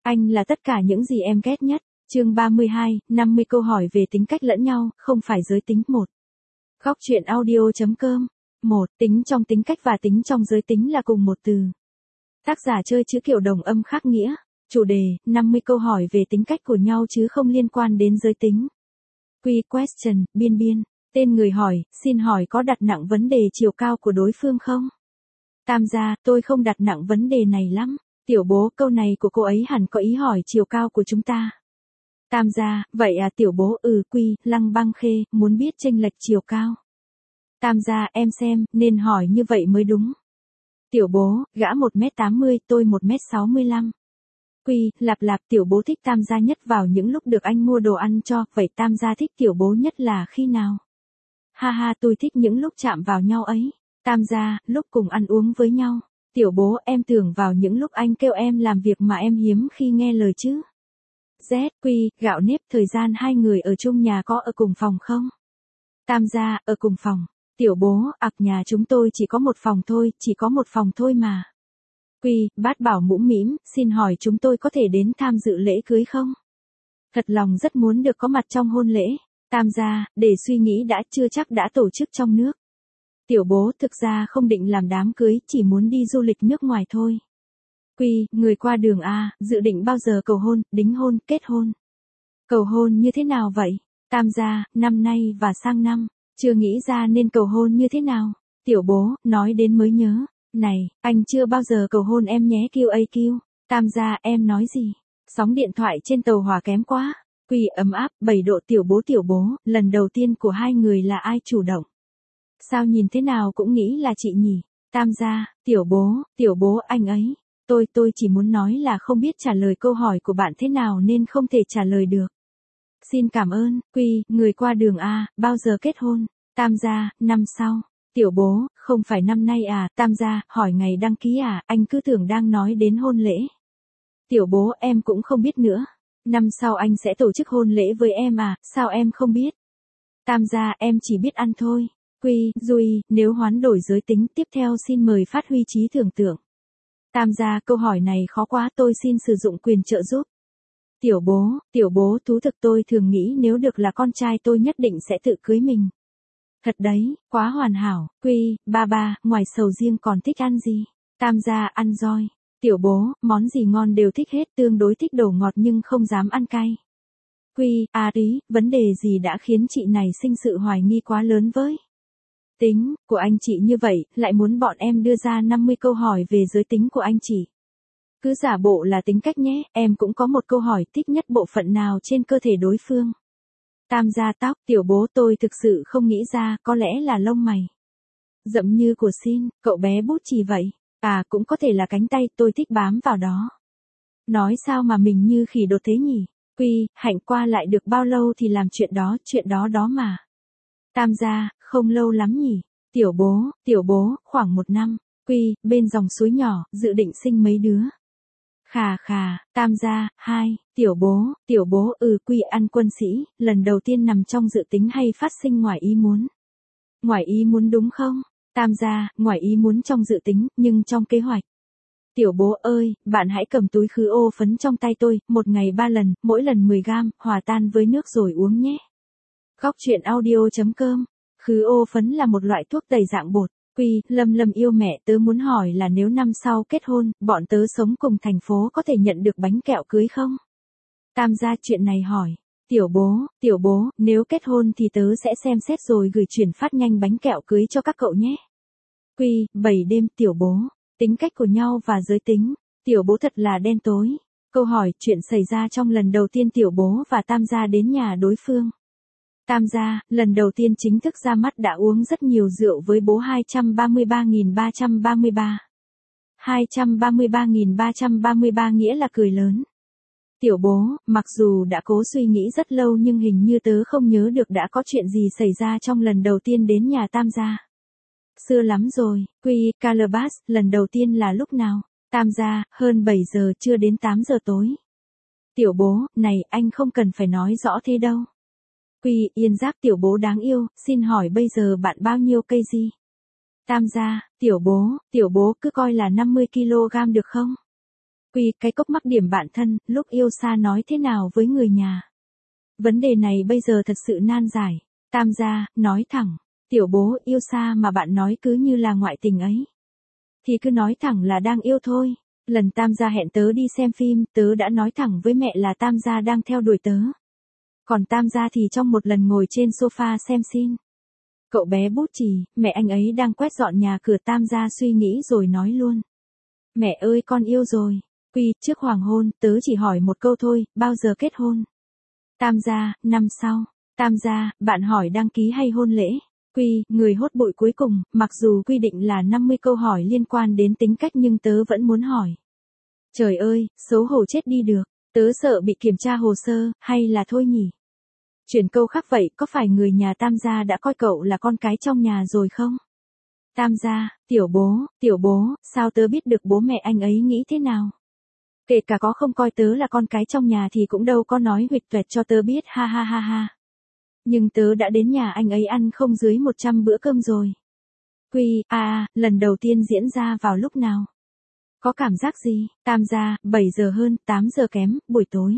Anh là tất cả những gì em ghét nhất. Chương 32, 50 câu hỏi về tính cách lẫn nhau, không phải giới tính. 1. Góc truyện audio.com. 1. Tính trong tính cách và tính trong giới tính là cùng một từ. Tác giả chơi chữ kiểu đồng âm khác nghĩa. Chủ đề, 50 câu hỏi về tính cách của nhau chứ không liên quan đến giới tính. Question, biên. Tên người hỏi, xin hỏi có đặt nặng vấn đề chiều cao của đối phương không? Tam gia, tôi không đặt nặng vấn đề này lắm. Tiểu bố, câu này của cô ấy hẳn có ý hỏi chiều cao của chúng ta. Tam gia, vậy à tiểu bố, Lăng Băng Khê, muốn biết chênh lệch chiều cao. Tam gia, em xem, nên hỏi như vậy mới đúng. Tiểu bố, gã 1m80, tôi 1m65. Lạp, tiểu bố thích tam gia nhất vào những lúc được anh mua đồ ăn cho, vậy tam gia thích tiểu bố nhất là khi nào? Ha, tôi thích những lúc chạm vào nhau ấy. Tam gia, lúc cùng ăn uống với nhau. Tiểu bố, em tưởng vào những lúc anh kêu em làm việc mà em hiếm khi nghe lời chứ. Gạo nếp, thời gian hai người ở chung nhà có ở cùng phòng không? Tam gia, ở cùng phòng. Tiểu bố, nhà chúng tôi chỉ có một phòng thôi mà. Bát bảo mũm mĩm, xin hỏi chúng tôi có thể đến tham dự lễ cưới không? Thật lòng rất muốn được có mặt trong hôn lễ. Tam gia, để suy nghĩ đã, chưa chắc đã tổ chức trong nước. Tiểu bố, thực ra không định làm đám cưới, chỉ muốn đi du lịch nước ngoài thôi. Người qua đường à, dự định bao giờ cầu hôn, đính hôn, kết hôn? Cầu hôn như thế nào vậy? Tam gia, năm nay và sang năm, chưa nghĩ ra nên cầu hôn như thế nào. Tiểu bố, nói đến mới nhớ. Này, anh chưa bao giờ cầu hôn em nhé QAQ. Tam gia, em nói gì? Sóng điện thoại trên tàu hỏa kém quá. Ấm áp, 7 độ. Tiểu bố, lần đầu tiên của hai người là ai chủ động? Sao nhìn thế nào cũng nghĩ là chị nhỉ? Tam gia, tiểu bố anh ấy. Tôi chỉ muốn nói là không biết trả lời câu hỏi của bạn thế nào nên không thể trả lời được. Xin cảm ơn. Người qua đường à, bao giờ kết hôn? Tam gia, năm sau. Tiểu bố, không phải năm nay à? Tam gia, hỏi ngày đăng ký à? Anh cứ tưởng đang nói đến hôn lễ. Tiểu bố, em cũng không biết nữa. Năm sau anh sẽ tổ chức hôn lễ với em à? Sao em không biết? Tam gia, em chỉ biết ăn thôi. Nếu hoán đổi giới tính tiếp theo xin mời phát huy trí tưởng tượng. Tam gia, câu hỏi này khó quá, tôi xin sử dụng quyền trợ giúp. Tiểu bố, thú thực tôi thường nghĩ nếu được là con trai tôi nhất định sẽ tự cưới mình. Thật đấy, quá hoàn hảo. Ba, ngoài sầu riêng còn thích ăn gì? Tam gia, ăn roi. Tiểu bố, món gì ngon đều thích hết, tương đối thích đồ ngọt nhưng không dám ăn cay. Vấn đề gì đã khiến chị này sinh sự hoài nghi quá lớn với tính của anh chị như vậy, lại muốn bọn em đưa ra 50 câu hỏi về giới tính của anh chị. Cứ giả bộ là tính cách nhé, em cũng có một câu hỏi, thích nhất bộ phận nào trên cơ thể đối phương? Tam gia, tóc. Tiểu bố, tôi thực sự không nghĩ ra, có lẽ là lông mày. Rậm như của xin, cậu bé bút chì vậy. Cũng có thể là cánh tay, tôi thích bám vào đó. Nói sao mà mình như khỉ đột thế nhỉ? Hạnh qua lại được bao lâu thì làm chuyện đó mà. Tam gia, không lâu lắm nhỉ. Tiểu bố, khoảng 1 năm. Bên dòng suối nhỏ, dự định sinh mấy đứa? Khà, tam gia, 2, tiểu bố, ăn quân sĩ, lần đầu tiên nằm trong dự tính hay phát sinh ngoài ý muốn? Ngoài ý muốn đúng không? Tam gia, ngoài ý muốn trong dự tính, nhưng trong kế hoạch. Tiểu bố ơi, bạn hãy cầm túi khứ ô phấn trong tay tôi, một ngày 3 lần, mỗi lần 10 gam, hòa tan với nước rồi uống nhé. Góc truyện audio.com. Khứ ô phấn là một loại thuốc tẩy dạng bột. Lâm yêu mẹ, tớ muốn hỏi là nếu năm sau kết hôn, bọn tớ sống cùng thành phố có thể nhận được bánh kẹo cưới không? Tam gia, chuyện này hỏi. Tiểu bố, nếu kết hôn thì tớ sẽ xem xét rồi gửi chuyển phát nhanh bánh kẹo cưới cho các cậu nhé. 7 đêm. Tiểu bố, tính cách của nhau và giới tính. Tiểu bố thật là đen tối. Câu hỏi, chuyện xảy ra trong lần đầu tiên tiểu bố và tam gia đến nhà đối phương. Tam gia, lần đầu tiên chính thức ra mắt đã uống rất nhiều rượu với bố. 233.333. 233.333 nghĩa là cười lớn. Tiểu bố, mặc dù đã cố suy nghĩ rất lâu nhưng hình như tớ không nhớ được đã có chuyện gì xảy ra trong lần đầu tiên đến nhà tam gia. Xưa lắm rồi. Calabas, lần đầu tiên là lúc nào? Tam gia, hơn 7 giờ, chưa đến 8 giờ tối. Tiểu bố, này, anh không cần phải nói rõ thế đâu. Yên Giáp, tiểu bố đáng yêu, xin hỏi bây giờ bạn bao nhiêu cây gì? Tam gia, tiểu bố cứ coi là 50 kg được không? Quy, cái cốc mắc điểm bạn thân, lúc yêu xa nói thế nào với người nhà? Vấn đề này bây giờ thật sự nan giải. Tam gia, nói thẳng. Tiểu bố, yêu xa mà bạn nói cứ như là ngoại tình ấy. Thì cứ nói thẳng là đang yêu thôi. Lần Tam gia hẹn tớ đi xem phim, tớ đã nói thẳng với mẹ là Tam gia đang theo đuổi tớ. Còn Tam gia thì trong một lần ngồi trên sofa xem xin. Cậu bé bút chì, mẹ anh ấy đang quét dọn nhà cửa. Tam gia suy nghĩ rồi nói luôn. Mẹ ơi con yêu rồi. Quy, trước hoàng hôn, tớ chỉ hỏi một câu thôi, bao giờ kết hôn? Tam gia, năm sau. Tam gia, bạn hỏi đăng ký hay hôn lễ? Quy, người hốt bụi cuối cùng, mặc dù quy định là 50 câu hỏi liên quan đến tính cách nhưng tớ vẫn muốn hỏi. Trời ơi, xấu hổ chết đi được, tớ sợ bị kiểm tra hồ sơ, hay là thôi nhỉ? Chuyển câu khác vậy, có phải người nhà Tam gia đã coi cậu là con cái trong nhà rồi không? Tam gia, tiểu bố, sao tớ biết được bố mẹ anh ấy nghĩ thế nào? Kể cả có không coi tớ là con cái trong nhà thì cũng đâu có nói huỵch toẹt cho tớ biết ha ha ha ha. Nhưng tớ đã đến nhà anh ấy ăn không dưới 100 bữa cơm rồi. Quy, lần đầu tiên diễn ra vào lúc nào? Có cảm giác gì? Tam gia, 7 giờ hơn, 8 giờ kém, buổi tối.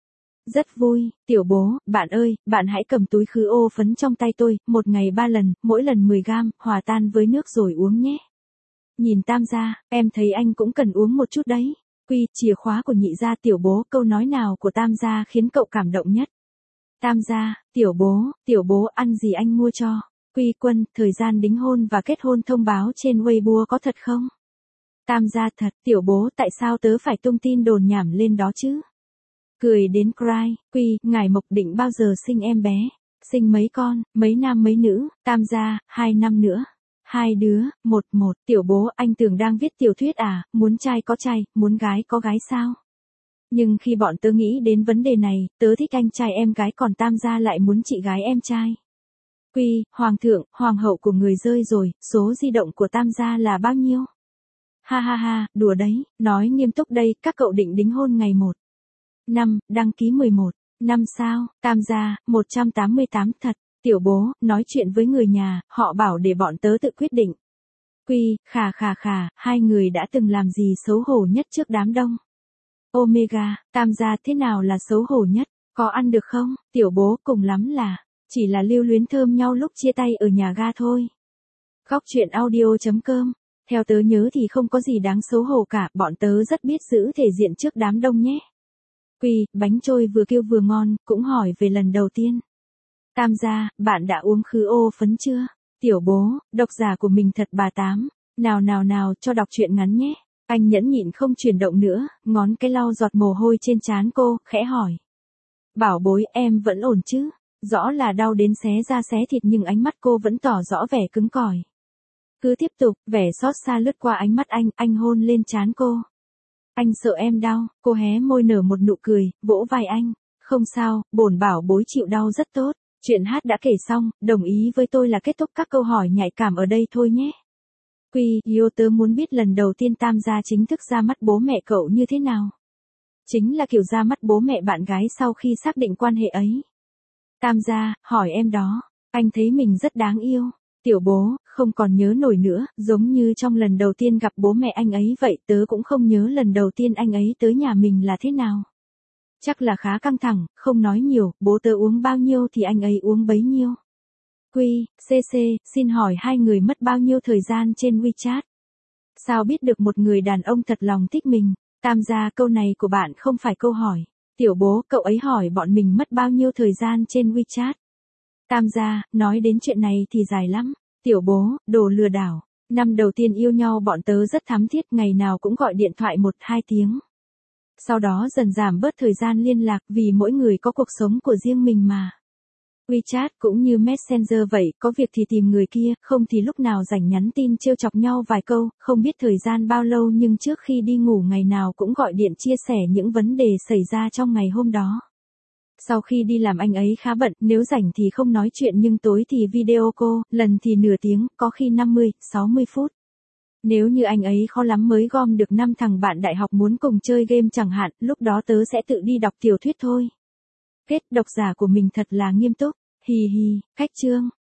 Rất vui, tiểu bố, bạn ơi, bạn hãy cầm túi khứ ô phấn trong tay tôi, một ngày 3 lần, mỗi lần 10 gam, hòa tan với nước rồi uống nhé. Nhìn Tam gia, em thấy anh cũng cần uống một chút đấy. Quy, chìa khóa của nhị gia. Tiểu bố, câu nói nào của Tam gia khiến cậu cảm động nhất? Tam gia, tiểu bố ăn gì anh mua cho? Quy, Quân, thời gian đính hôn và kết hôn thông báo trên Weibo có thật không? Tam gia, thật. Tiểu bố, tại sao tớ phải tung tin đồn nhảm lên đó chứ? Cười đến cry. Quy, ngài Mộc định bao giờ sinh em bé? Sinh mấy con, mấy nam mấy nữ? Tam gia, 2 năm nữa. 2 đứa, một. Tiểu bố, anh tưởng đang viết tiểu thuyết à, muốn trai có trai, muốn gái có gái sao? Nhưng khi bọn tớ nghĩ đến vấn đề này, tớ thích anh trai em gái còn Tam gia lại muốn chị gái em trai. Quy, hoàng thượng, hoàng hậu của người rơi rồi, số di động của Tam gia là bao nhiêu? Ha ha ha, đùa đấy, nói nghiêm túc đây, các cậu định đính hôn ngày 1. Năm, đăng ký 11. Năm sao? Tam gia, 188 thật. Tiểu bố, nói chuyện với người nhà, họ bảo để bọn tớ tự quyết định. Quy, khà, hai người đã từng làm gì xấu hổ nhất trước đám đông? Omega, Tam gia, thế nào là xấu hổ nhất? Có ăn được không? Tiểu bố, cùng lắm là chỉ là lưu luyến thơm nhau lúc chia tay ở nhà ga thôi. Góc truyện audio.com. Theo tớ nhớ thì không có gì đáng xấu hổ cả, bọn tớ rất biết giữ thể diện trước đám đông nhé. Quy, bánh trôi vừa kêu vừa ngon, cũng hỏi về lần đầu tiên. Tam gia, bạn đã uống khứ ô phấn chưa? Tiểu bố, độc giả của mình thật bà Tám. Nào, cho đọc truyện ngắn nhé. Anh nhẫn nhịn không chuyển động nữa, ngón cái lau giọt mồ hôi trên trán cô, khẽ hỏi. Bảo bối, em vẫn ổn chứ? Rõ là đau đến xé da xé thịt nhưng ánh mắt cô vẫn tỏ rõ vẻ cứng cỏi. Cứ tiếp tục, vẻ xót xa lướt qua ánh mắt anh hôn lên trán cô. Anh sợ em đau, cô hé môi nở một nụ cười, vỗ vai anh. Không sao, bổn bảo bối chịu đau rất tốt. Chuyện hát đã kể xong, đồng ý với tôi là kết thúc các câu hỏi nhạy cảm ở đây thôi nhé. Quy, yêu tớ muốn biết lần đầu tiên Tam gia chính thức ra mắt bố mẹ cậu như thế nào? Chính là kiểu ra mắt bố mẹ bạn gái sau khi xác định quan hệ ấy. Tam gia, hỏi em đó, anh thấy mình rất đáng yêu. Tiểu bố, không còn nhớ nổi nữa, giống như trong lần đầu tiên gặp bố mẹ anh ấy vậy, tớ cũng không nhớ lần đầu tiên anh ấy tới nhà mình là thế nào. Chắc là khá căng thẳng, không nói nhiều, bố tớ uống bao nhiêu thì anh ấy uống bấy nhiêu. Quy, CC, xin hỏi hai người mất bao nhiêu thời gian trên WeChat? Sao biết được một người đàn ông thật lòng thích mình? Tam gia, câu này của bạn không phải câu hỏi. Tiểu bố, cậu ấy hỏi bọn mình mất bao nhiêu thời gian trên WeChat. Tam gia, nói đến chuyện này thì dài lắm. Tiểu bố, đồ lừa đảo. Năm đầu tiên yêu nhau bọn tớ rất thắm thiết, ngày nào cũng gọi điện thoại 1-2 tiếng. Sau đó dần giảm bớt thời gian liên lạc vì mỗi người có cuộc sống của riêng mình mà. WeChat cũng như Messenger vậy, có việc thì tìm người kia, không thì lúc nào rảnh nhắn tin trêu chọc nhau vài câu, không biết thời gian bao lâu nhưng trước khi đi ngủ ngày nào cũng gọi điện chia sẻ những vấn đề xảy ra trong ngày hôm đó. Sau khi đi làm anh ấy khá bận, nếu rảnh thì không nói chuyện nhưng tối thì video call, lần thì nửa tiếng, có khi 50-60 phút. Nếu như anh ấy khó lắm mới gom được 5 thằng bạn đại học muốn cùng chơi game chẳng hạn, lúc đó tớ sẽ tự đi đọc tiểu thuyết thôi. Kết, độc giả của mình thật là nghiêm túc. Hì hì, cách chương.